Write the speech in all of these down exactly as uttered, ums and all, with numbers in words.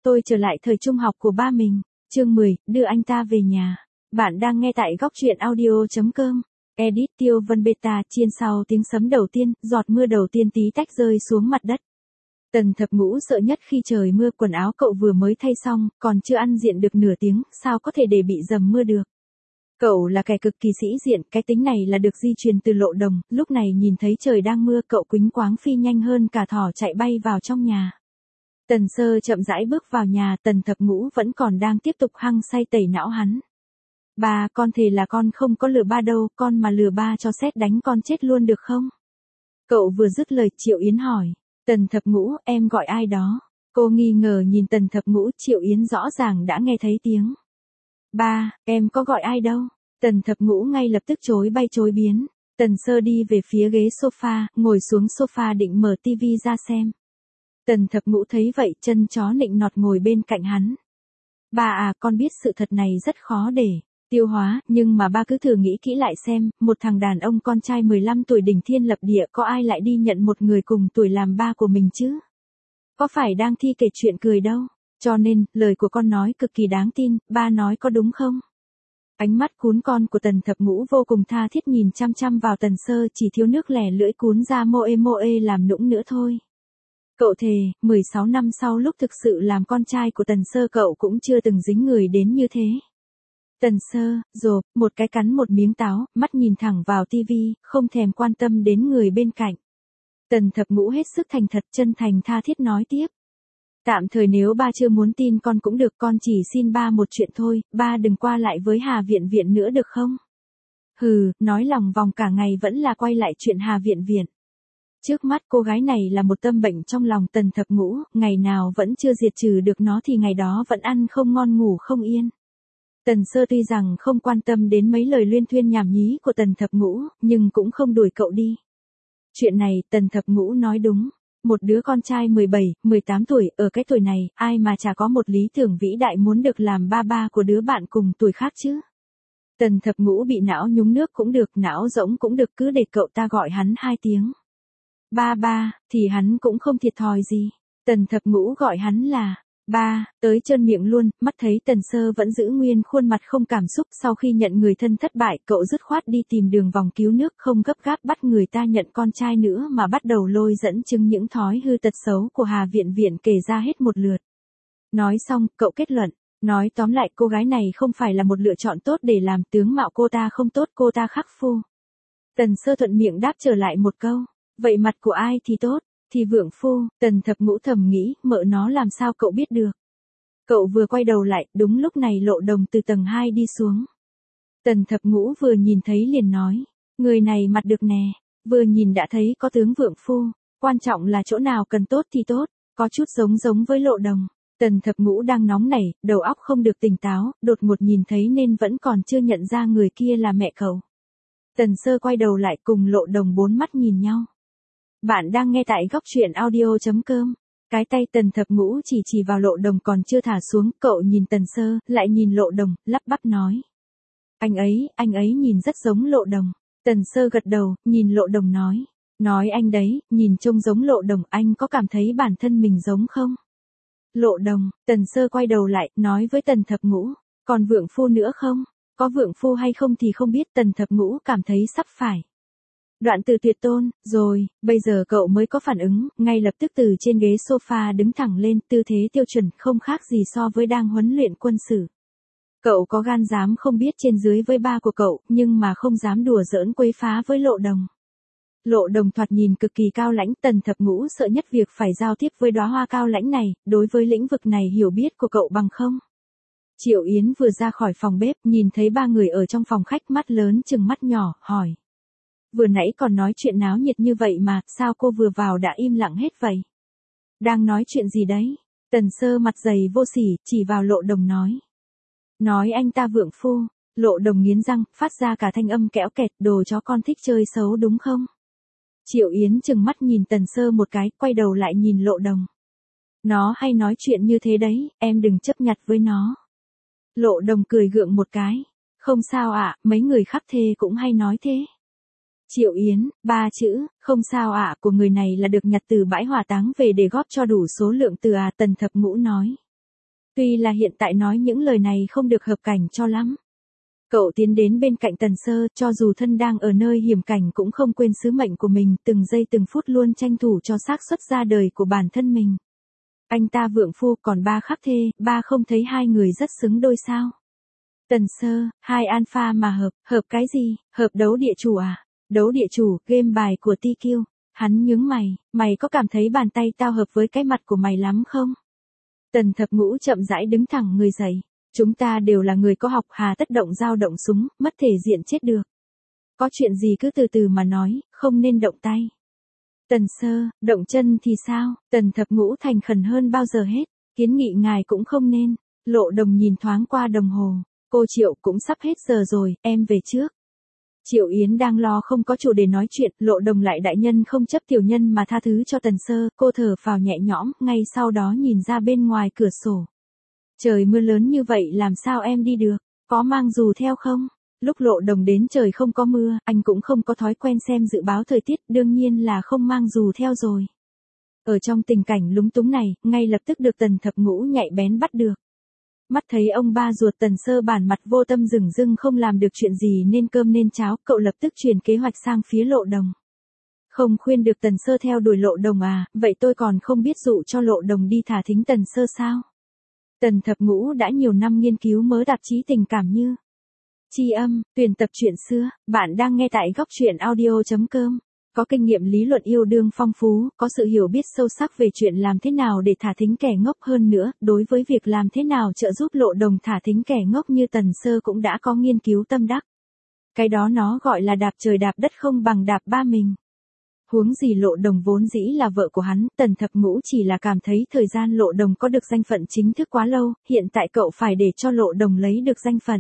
Tôi trở lại thời trung học của ba mình. Chương mười, đưa anh ta về nhà. Bạn đang nghe tại góc truyện audio.com. Edit Tiêu Vân Beta. Chiên sau tiếng sấm đầu tiên, giọt mưa đầu tiên tí tách rơi xuống mặt đất. Tần Thập Ngũ sợ nhất khi trời mưa, quần áo cậu vừa mới thay xong, còn chưa ăn diện được nửa tiếng, sao có thể để bị dầm mưa được. Cậu là kẻ cực kỳ sĩ diện, cái tính này là được di truyền từ Lộ Đồng, lúc này nhìn thấy trời đang mưa cậu quýnh quáng phi nhanh hơn cả thỏ chạy bay vào trong nhà. Tần Sơ chậm rãi bước vào nhà, Tần Thập Ngũ vẫn còn đang tiếp tục hăng say tẩy não hắn. Ba, con thề là con không có lừa ba đâu, con mà lừa ba cho sét đánh con chết luôn được không? Cậu vừa dứt lời, Triệu Yến hỏi. Tần Thập Ngũ, em gọi ai đó? Cô nghi ngờ nhìn Tần Thập Ngũ, Triệu Yến rõ ràng đã nghe thấy tiếng. Ba, em có gọi ai đâu? Tần Thập Ngũ ngay lập tức chối bay chối biến. Tần Sơ đi về phía ghế sofa, ngồi xuống sofa định mở tivi ra xem. Tần Thập Ngũ thấy vậy, chân chó nịnh nọt ngồi bên cạnh hắn. Ba à, con biết sự thật này rất khó để tiêu hóa, nhưng mà ba cứ thử nghĩ kỹ lại xem, một thằng đàn ông con trai mười lăm tuổi đỉnh thiên lập địa có ai lại đi nhận một người cùng tuổi làm ba của mình chứ? Có phải đang thi kể chuyện cười đâu, cho nên, lời của con nói cực kỳ đáng tin, ba nói có đúng không? Ánh mắt cún con của Tần Thập Ngũ vô cùng tha thiết nhìn chăm chăm vào Tần Sơ, chỉ thiếu nước lẻ lưỡi cún ra moe moe làm nũng nữa thôi. Cậu thề, mười sáu năm sau lúc thực sự làm con trai của Tần Sơ cậu cũng chưa từng dính người đến như thế. Tần Sơ, rộp, một cái cắn một miếng táo, mắt nhìn thẳng vào tivi, không thèm quan tâm đến người bên cạnh. Tần Thập Ngũ hết sức thành thật chân thành tha thiết nói tiếp. Tạm thời nếu ba chưa muốn tin con cũng được, con chỉ xin ba một chuyện thôi, ba đừng qua lại với Hà Viện Viện nữa được không? Hừ, nói lòng vòng cả ngày vẫn là quay lại chuyện Hà Viện Viện. Trước mắt cô gái này là một tâm bệnh trong lòng Tần Thập Ngũ, ngày nào vẫn chưa diệt trừ được nó thì ngày đó vẫn ăn không ngon ngủ không yên. Tần Sơ tuy rằng không quan tâm đến mấy lời luyên thuyên nhảm nhí của Tần Thập Ngũ, nhưng cũng không đuổi cậu đi. Chuyện này, Tần Thập Ngũ nói đúng. Một đứa con trai mười bảy, mười tám tuổi, ở cái tuổi này, ai mà chả có một lý tưởng vĩ đại muốn được làm ba ba của đứa bạn cùng tuổi khác chứ. Tần Thập Ngũ bị não nhúng nước cũng được, não rỗng cũng được, cứ để cậu ta gọi hắn hai tiếng. Ba ba, thì hắn cũng không thiệt thòi gì. Tần Thập Ngũ gọi hắn là ba, tới trơn miệng luôn, mắt thấy Tần Sơ vẫn giữ nguyên khuôn mặt không cảm xúc, sau khi nhận người thân thất bại, cậu dứt khoát đi tìm đường vòng cứu nước, không gấp gáp bắt người ta nhận con trai nữa mà bắt đầu lôi dẫn chứng những thói hư tật xấu của Hà Viện Viện kể ra hết một lượt. Nói xong, cậu kết luận, nói tóm lại cô gái này không phải là một lựa chọn tốt để làm, tướng mạo cô ta không tốt, cô ta khắc phu. Tần Sơ thuận miệng đáp trở lại một câu, vậy mặt của ai thì tốt? Thì vượng phu. Tần Thập Ngũ thầm nghĩ, mợ nó làm sao cậu biết được. Cậu vừa quay đầu lại, đúng lúc này Lộ Đồng từ tầng hai đi xuống. Tần Thập Ngũ vừa nhìn thấy liền nói, người này mặt được nè, vừa nhìn đã thấy có tướng vượng phu, quan trọng là chỗ nào cần tốt thì tốt, có chút giống giống với Lộ Đồng. Tần Thập Ngũ đang nóng nảy, đầu óc không được tỉnh táo, đột ngột nhìn thấy nên vẫn còn chưa nhận ra người kia là mẹ cậu. Tần Sơ quay đầu lại cùng Lộ Đồng bốn mắt nhìn nhau. Bạn đang nghe tại góc truyện audio.com. Cái tay Tần Thập Ngũ chỉ chỉ vào Lộ Đồng còn chưa thả xuống, cậu nhìn Tần Sơ, lại nhìn Lộ Đồng, lắp bắp nói. Anh ấy, anh ấy nhìn rất giống Lộ Đồng. Tần Sơ gật đầu, nhìn Lộ Đồng nói. Nói anh đấy, nhìn trông giống Lộ Đồng, anh có cảm thấy bản thân mình giống không? Lộ Đồng, Tần Sơ quay đầu lại, nói với Tần Thập Ngũ. Còn vượng phu nữa không? Có vượng phu hay không thì không biết. Tần Thập Ngũ cảm thấy sắp phải đoạn từ tuyệt tôn, rồi, bây giờ cậu mới có phản ứng, ngay lập tức từ trên ghế sofa đứng thẳng lên, tư thế tiêu chuẩn, không khác gì so với đang huấn luyện quân sự. Cậu có gan dám không biết trên dưới với ba của cậu, nhưng mà không dám đùa giỡn quấy phá với Lộ Đồng. Lộ Đồng thoạt nhìn cực kỳ cao lãnh, Tần Thập Ngũ sợ nhất việc phải giao tiếp với đóa hoa cao lãnh này, đối với lĩnh vực này hiểu biết của cậu bằng không. Triệu Yến vừa ra khỏi phòng bếp, nhìn thấy ba người ở trong phòng khách, mắt lớn chừng mắt nhỏ, hỏi. Vừa nãy còn nói chuyện náo nhiệt như vậy mà, sao cô vừa vào đã im lặng hết vậy? Đang nói chuyện gì đấy? Tần Sơ mặt dày vô sỉ, chỉ vào Lộ Đồng nói. Nói anh ta vượng phu. Lộ Đồng nghiến răng, phát ra cả thanh âm kẽo kẹt, đồ chó con thích chơi xấu đúng không? Triệu Yến chừng mắt nhìn Tần Sơ một cái, quay đầu lại nhìn Lộ Đồng. Nó hay nói chuyện như thế đấy, em đừng chấp nhặt với nó. Lộ Đồng cười gượng một cái. Không sao ạ, mấy người khắc thê cũng hay nói thế. Triệu Yến, ba chữ, không sao ạ, của người này là được nhặt từ bãi hỏa táng về để góp cho đủ số lượng từ à, Tần Thập Ngũ nói. Tuy là hiện tại nói những lời này không được hợp cảnh cho lắm. Cậu tiến đến bên cạnh Tần Sơ, cho dù thân đang ở nơi hiểm cảnh cũng không quên sứ mệnh của mình, từng giây từng phút luôn tranh thủ cho xác suất ra đời của bản thân mình. Anh ta vượng phu còn ba khắc thê, ba không thấy hai người rất xứng đôi sao? Tần Sơ, hai alpha mà hợp, hợp cái gì, hợp đấu địa chủ à? Đấu địa chủ, game bài của tê quy. Hắn nhướng mày, mày có cảm thấy bàn tay tao hợp với cái mặt của mày lắm không? Tần Thập Ngũ chậm rãi đứng thẳng người dậy. Chúng ta đều là người có học, hà tất động dao động súng, mất thể diện chết được. Có chuyện gì cứ từ từ mà nói, không nên động tay. Tần Sơ, động chân thì sao? Tần Thập Ngũ thành khẩn hơn bao giờ hết, kiến nghị ngài cũng không nên. Lộ Đồng nhìn thoáng qua đồng hồ, cô Triệu cũng sắp hết giờ rồi, em về trước. Triệu Yến đang lo không có chủ để nói chuyện, Lộ Đồng lại đại nhân không chấp tiểu nhân mà tha thứ cho Tần Sơ, cô thở phào nhẹ nhõm, ngay sau đó nhìn ra bên ngoài cửa sổ. Trời mưa lớn như vậy làm sao em đi được, có mang dù theo không? Lúc Lộ Đồng đến trời không có mưa, anh cũng không có thói quen xem dự báo thời tiết, đương nhiên là không mang dù theo rồi. Ở trong tình cảnh lúng túng này, ngay lập tức được Tần Thập Ngũ nhạy bén bắt được. Mắt thấy ông ba ruột Tần Sơ bản mặt vô tâm dửng dưng không làm được chuyện gì nên cơm nên cháo, cậu lập tức truyền kế hoạch sang phía Lộ Đồng. Không khuyên được Tần Sơ theo đuổi Lộ Đồng à, vậy tôi còn không biết dụ cho Lộ Đồng đi thả thính Tần Sơ sao? Tần Thập Ngũ đã nhiều năm nghiên cứu mớ tạp chí tình cảm như Tri Âm, tuyển tập truyện xưa, bạn đang nghe tại góc truyện audio chấm com. Có kinh nghiệm lý luận yêu đương phong phú, có sự hiểu biết sâu sắc về chuyện làm thế nào để thả thính kẻ ngốc hơn nữa, đối với việc làm thế nào trợ giúp Lộ Đồng thả thính kẻ ngốc như Tần Sơ cũng đã có nghiên cứu tâm đắc. Cái đó nó gọi là đạp trời đạp đất không bằng đạp ba mình. Huống gì Lộ Đồng vốn dĩ là vợ của hắn, Tần Thập Ngũ chỉ là cảm thấy thời gian Lộ Đồng có được danh phận chính thức quá lâu, hiện tại cậu phải để cho Lộ Đồng lấy được danh phận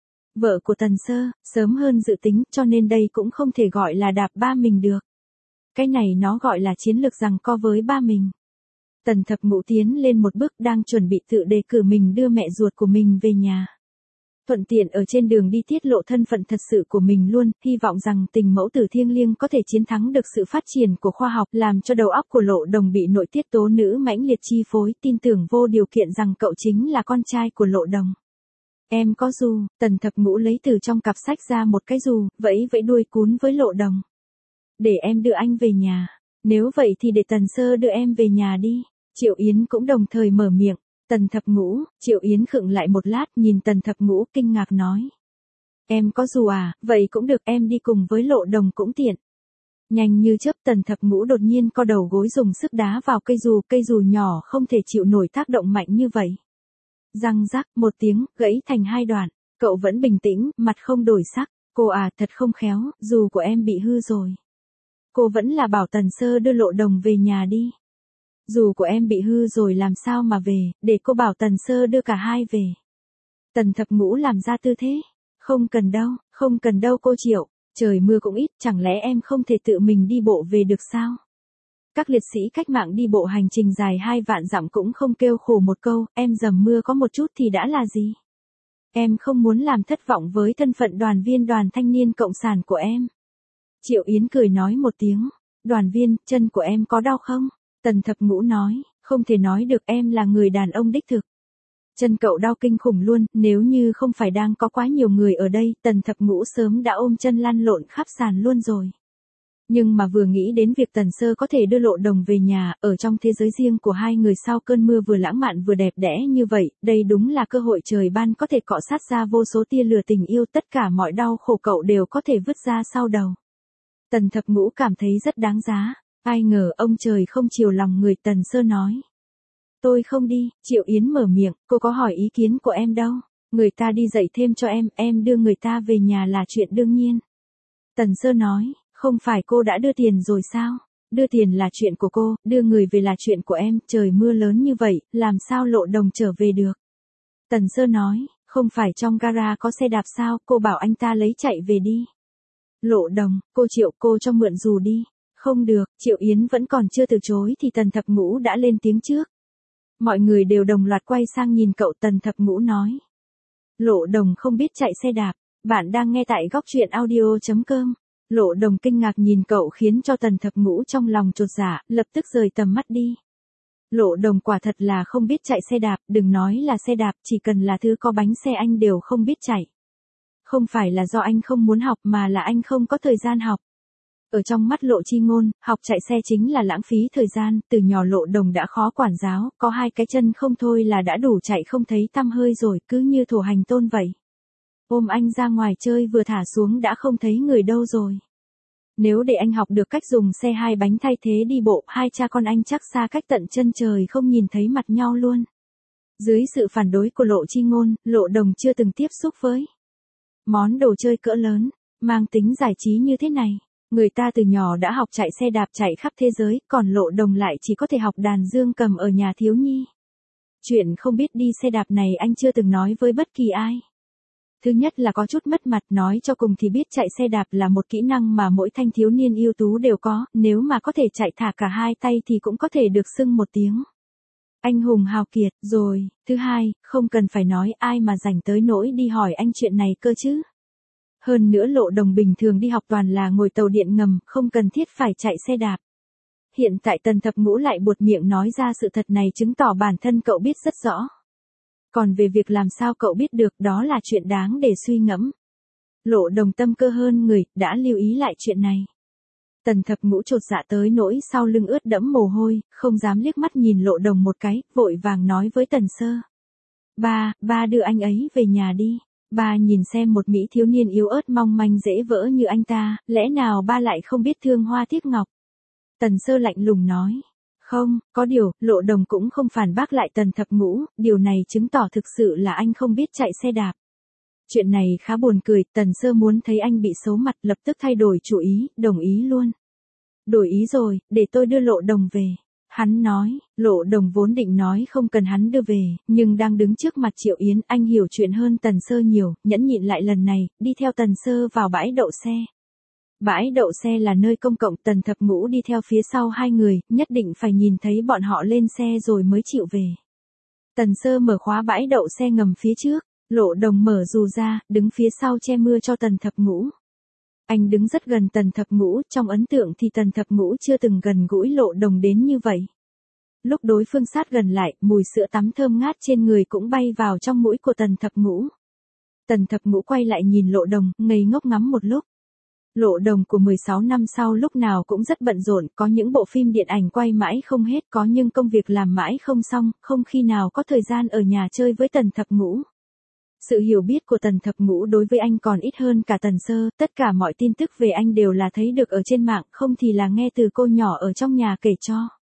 vợ của Tần Sơ, sớm hơn dự tính, cho nên đây cũng không thể gọi là đạp ba mình được. Cái này nó gọi là chiến lược giằng co với ba mình. Tần Thập Ngũ tiến lên một bước đang chuẩn bị tự đề cử mình đưa mẹ ruột của mình về nhà. Thuận tiện ở trên đường đi tiết lộ thân phận thật sự của mình luôn, hy vọng rằng tình mẫu tử thiêng liêng có thể chiến thắng được sự phát triển của khoa học, làm cho đầu óc của Lộ Đồng bị nội tiết tố nữ mãnh liệt chi phối, tin tưởng vô điều kiện rằng cậu chính là con trai của Lộ Đồng. Em có dù, Tần Thập Ngũ lấy từ trong cặp sách ra một cái dù, vẫy vẫy đuôi cún với Lộ Đồng. Để em đưa anh về nhà. Nếu vậy thì để Tần Sơ đưa em về nhà đi. Triệu Yến cũng đồng thời mở miệng. Tần Thập Ngũ, Triệu Yến khựng lại một lát nhìn Tần Thập Ngũ kinh ngạc nói. Em có dù à, vậy cũng được, em đi cùng với Lộ Đồng cũng tiện. Nhanh như chớp Tần Thập Ngũ đột nhiên co đầu gối dùng sức đá vào cây dù, cây dù nhỏ không thể chịu nổi tác động mạnh như vậy. Răng rắc một tiếng, gãy thành hai đoạn. Cậu vẫn bình tĩnh, mặt không đổi sắc. Cô à, thật không khéo, dù của em bị hư rồi. Cô vẫn là bảo Tần Sơ đưa Lộ Đồng về nhà đi. Dù của em bị hư rồi làm sao mà về, để cô bảo Tần Sơ đưa cả hai về. Tần Thập Ngũ làm ra tư thế. Không cần đâu, không cần đâu cô Triệu, trời mưa cũng ít, chẳng lẽ em không thể tự mình đi bộ về được sao? Các liệt sĩ cách mạng đi bộ hành trình dài hai vạn dặm cũng không kêu khổ một câu, em dầm mưa có một chút thì đã là gì? Em không muốn làm thất vọng với thân phận đoàn viên Đoàn Thanh niên Cộng sản của em. Triệu Yến cười nói một tiếng, đoàn viên, chân của em có đau không? Tần Thập Ngũ nói, không thể nói được, em là người đàn ông đích thực. Chân cậu đau kinh khủng luôn, nếu như không phải đang có quá nhiều người ở đây, Tần Thập Ngũ sớm đã ôm chân lăn lộn khắp sàn luôn rồi. Nhưng mà vừa nghĩ đến việc Tần Sơ có thể đưa Lộ Đồng về nhà, ở trong thế giới riêng của hai người sau cơn mưa vừa lãng mạn vừa đẹp đẽ như vậy, đây đúng là cơ hội trời ban có thể cọ sát ra vô số tia lửa tình yêu, tất cả mọi đau khổ cậu đều có thể vứt ra sau đầu. Tần Thập Ngũ cảm thấy rất đáng giá, ai ngờ ông trời không chiều lòng người. Tần Sơ nói. Tôi không đi, Triệu Yến mở miệng, cô có hỏi ý kiến của em đâu, người ta đi dạy thêm cho em, em đưa người ta về nhà là chuyện đương nhiên. Tần Sơ nói. Không phải cô đã đưa tiền rồi sao? Đưa tiền là chuyện của cô, đưa người về là chuyện của em, trời mưa lớn như vậy, làm sao Lộ Đồng trở về được? Tần Sơ nói, không phải trong gara có xe đạp sao, cô bảo anh ta lấy chạy về đi. Lộ Đồng, cô Triệu, cô cho mượn dù đi. Không được, Triệu Yến vẫn còn chưa từ chối thì Tần Thập Ngũ đã lên tiếng trước. Mọi người đều đồng loạt quay sang nhìn cậu. Tần Thập Ngũ nói. Lộ Đồng không biết chạy xe đạp, bạn đang nghe tại góc truyện audio chấm com. Lộ Đồng kinh ngạc nhìn cậu khiến cho Tần Thập Ngũ trong lòng chột dạ, lập tức rời tầm mắt đi. Lộ Đồng quả thật là không biết chạy xe đạp, đừng nói là xe đạp, chỉ cần là thứ có bánh xe anh đều không biết chạy. Không phải là do anh không muốn học mà là anh không có thời gian học. Ở trong mắt Lộ Chi Ngôn, học chạy xe chính là lãng phí thời gian, từ nhỏ Lộ Đồng đã khó quản giáo, có hai cái chân không thôi là đã đủ chạy không thấy tăm hơi rồi, cứ như thổ hành tôn vậy. Ôm anh ra ngoài chơi vừa thả xuống đã không thấy người đâu rồi. Nếu để anh học được cách dùng xe hai bánh thay thế đi bộ, hai cha con anh chắc xa cách tận chân trời không nhìn thấy mặt nhau luôn. Dưới sự phản đối của Lộ Chi Ngôn, Lộ Đồng chưa từng tiếp xúc với món đồ chơi cỡ lớn, mang tính giải trí như thế này. Người ta từ nhỏ đã học chạy xe đạp chạy khắp thế giới, còn Lộ Đồng lại chỉ có thể học đàn dương cầm ở nhà thiếu nhi. Chuyện không biết đi xe đạp này anh chưa từng nói với bất kỳ ai. Thứ nhất là có chút mất mặt, nói cho cùng thì biết chạy xe đạp là một kỹ năng mà mỗi thanh thiếu niên ưu tú đều có, nếu mà có thể chạy thả cả hai tay thì cũng có thể được xưng một tiếng anh hùng hào kiệt rồi. Thứ hai, không cần phải nói, ai mà rảnh tới nỗi đi hỏi anh chuyện này cơ chứ. Hơn nữa Lộ Đồng bình thường đi học toàn là ngồi tàu điện ngầm, không cần thiết phải chạy xe đạp. Hiện tại Tần Thập Ngũ lại buột miệng nói ra sự thật này chứng tỏ bản thân cậu biết rất rõ. Còn về việc làm sao cậu biết được, đó là chuyện đáng để suy ngẫm. Lộ Đồng tâm cơ hơn người, đã lưu ý lại chuyện này. Tần Thập Ngũ chột dạ tới nỗi sau lưng ướt đẫm mồ hôi, không dám liếc mắt nhìn Lộ Đồng một cái, vội vàng nói với Tần Sơ. Ba, ba đưa anh ấy về nhà đi. Ba nhìn xem một mỹ thiếu niên yếu ớt mong manh dễ vỡ như anh ta, lẽ nào ba lại không biết thương hoa tiếc ngọc? Tần Sơ lạnh lùng nói. Không, có điều, Lộ Đồng cũng không phản bác lại Tần Thập Ngũ, điều này chứng tỏ thực sự là anh không biết chạy xe đạp. Chuyện này khá buồn cười, Tần Sơ muốn thấy anh bị xấu mặt lập tức thay đổi chủ ý, đồng ý luôn. Đổi ý rồi, để tôi đưa Lộ Đồng về. Hắn nói, Lộ Đồng vốn định nói không cần hắn đưa về, nhưng đang đứng trước mặt Triệu Yến, anh hiểu chuyện hơn Tần Sơ nhiều, nhẫn nhịn lại lần này, đi theo Tần Sơ vào bãi đậu xe. Bãi đậu xe là nơi công cộng, Tần Thập Ngũ đi theo phía sau hai người, nhất định phải nhìn thấy bọn họ lên xe rồi mới chịu về. Tần Sơ mở khóa bãi đậu xe ngầm phía trước, Lộ Đồng mở dù ra, đứng phía sau che mưa cho Tần Thập Ngũ. Anh đứng rất gần Tần Thập Ngũ, trong ấn tượng thì Tần Thập Ngũ chưa từng gần gũi Lộ Đồng đến như vậy. Lúc đối phương sát gần lại, mùi sữa tắm thơm ngát trên người cũng bay vào trong mũi của Tần Thập Ngũ. Tần Thập Ngũ quay lại nhìn Lộ Đồng, ngây ngốc ngắm một lúc. Lộ Đồng của mười sáu năm sau lúc nào cũng rất bận rộn, có những bộ phim điện ảnh quay mãi không hết, có nhưng công việc làm mãi không xong, không khi nào có thời gian ở nhà chơi với Tần Thập Ngũ. Sự hiểu biết của Tần Thập Ngũ đối với anh còn ít hơn cả Tần Sơ, tất cả mọi tin tức về anh đều là thấy được ở trên mạng, không thì là nghe từ cô nhỏ ở trong nhà kể cho.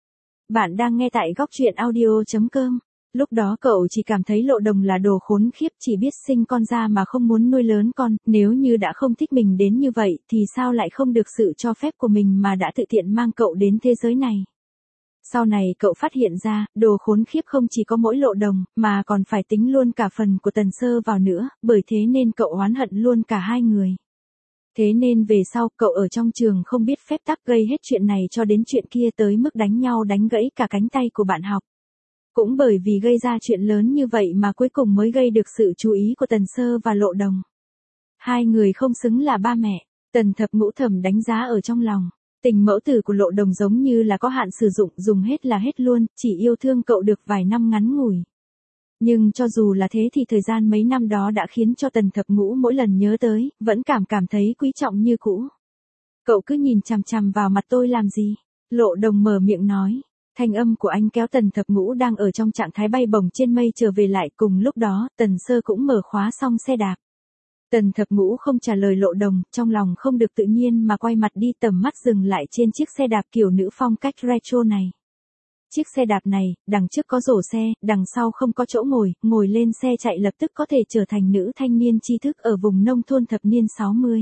Bạn đang nghe tại góc truyện audio chấm com. Lúc đó cậu chỉ cảm thấy Lộ Đồng là đồ khốn khiếp, chỉ biết sinh con ra mà không muốn nuôi lớn con, nếu như đã không thích mình đến như vậy thì sao lại không được sự cho phép của mình mà đã tự tiện mang cậu đến thế giới này. Sau này cậu phát hiện ra, đồ khốn khiếp không chỉ có mỗi Lộ Đồng, mà còn phải tính luôn cả phần của Tần Sơ vào nữa, bởi thế nên cậu oán hận luôn cả hai người. Thế nên về sau, cậu ở trong trường không biết phép tắc gây hết chuyện này cho đến chuyện kia tới mức đánh nhau đánh gãy cả cánh tay của bạn học. Cũng bởi vì gây ra chuyện lớn như vậy mà cuối cùng mới gây được sự chú ý của Tần Sơ và Lộ Đồng. Hai người không xứng là ba mẹ, Tần Thập Ngũ thầm đánh giá ở trong lòng. Tình mẫu tử của Lộ Đồng giống như là có hạn sử dụng, dùng hết là hết luôn, chỉ yêu thương cậu được vài năm ngắn ngủi. Nhưng cho dù là thế thì thời gian mấy năm đó đã khiến cho Tần Thập Ngũ mỗi lần nhớ tới, vẫn cảm cảm thấy quý trọng như cũ. Cậu cứ nhìn chằm chằm vào mặt tôi làm gì? Lộ Đồng mở miệng nói. Thanh âm của anh kéo Tần Thập Ngũ đang ở trong trạng thái bay bổng trên mây trở về lại, cùng lúc đó, Tần Sơ cũng mở khóa xong xe đạp. Tần Thập Ngũ không trả lời Lộ Đồng, trong lòng không được tự nhiên mà quay mặt đi, tầm mắt dừng lại trên chiếc xe đạp kiểu nữ phong cách retro này. Chiếc xe đạp này, đằng trước có rổ xe, đằng sau không có chỗ ngồi, ngồi lên xe chạy lập tức có thể trở thành nữ thanh niên tri thức ở vùng nông thôn thập niên sáu mươi.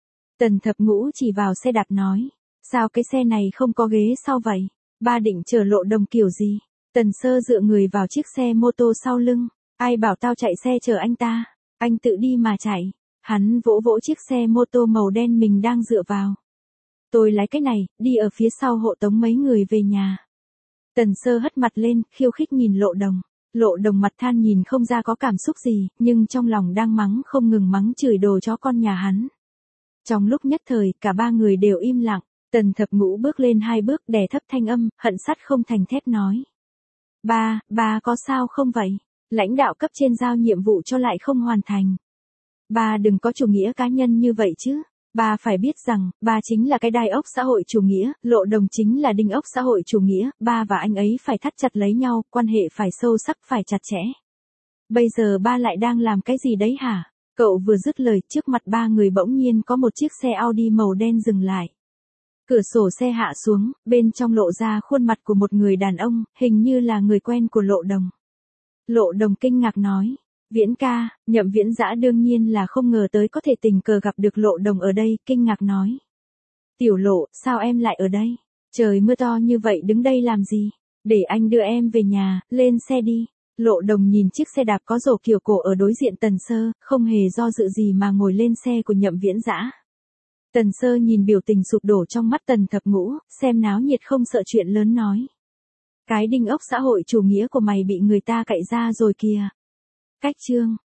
Tần Thập Ngũ chỉ vào xe đạp nói, sao cái xe này không có ghế sau vậy? Ba định chở Lộ Đồng kiểu gì? Tần Sơ dựa người vào chiếc xe mô tô sau lưng, ai bảo tao chạy xe chở anh ta, anh tự đi mà chạy. Hắn vỗ vỗ chiếc xe mô tô màu đen mình đang dựa vào. Tôi lái cái này, đi ở phía sau hộ tống mấy người về nhà. Tần Sơ hất mặt lên, khiêu khích nhìn Lộ Đồng. Lộ Đồng mặt than nhìn không ra có cảm xúc gì, nhưng trong lòng đang mắng không ngừng mắng chửi đồ chó con nhà hắn. Trong lúc nhất thời, cả ba người đều im lặng. Tần Thập Ngũ bước lên hai bước đè thấp thanh âm, hận sắt không thành thép nói. Ba, ba có sao không vậy? Lãnh đạo cấp trên giao nhiệm vụ cho lại không hoàn thành. Ba đừng có chủ nghĩa cá nhân như vậy chứ. Ba phải biết rằng, ba chính là cái đai ốc xã hội chủ nghĩa, Lộ Đồng chính là đinh ốc xã hội chủ nghĩa, ba và anh ấy phải thắt chặt lấy nhau, quan hệ phải sâu sắc, phải chặt chẽ. Bây giờ ba lại đang làm cái gì đấy hả? Cậu vừa dứt lời, trước mặt ba người bỗng nhiên có một chiếc xe Audi màu đen dừng lại. Cửa sổ xe hạ xuống, bên trong lộ ra khuôn mặt của một người đàn ông, hình như là người quen của Lộ Đồng. Lộ Đồng kinh ngạc nói, Viễn ca. Nhậm Viễn Dã đương nhiên là không ngờ tới có thể tình cờ gặp được Lộ Đồng ở đây, kinh ngạc nói. Tiểu Lộ, sao em lại ở đây? Trời mưa to như vậy đứng đây làm gì? Để anh đưa em về nhà, lên xe đi. Lộ Đồng nhìn chiếc xe đạp có rổ kiểu cổ ở đối diện Tần Sơ, không hề do dự gì mà ngồi lên xe của Nhậm Viễn Dã. Tần Sơ nhìn biểu tình sụp đổ trong mắt Tần Thập Ngũ, xem náo nhiệt không sợ chuyện lớn nói. Cái đinh ốc xã hội chủ nghĩa của mày bị người ta cạy ra rồi kìa. Cách chương.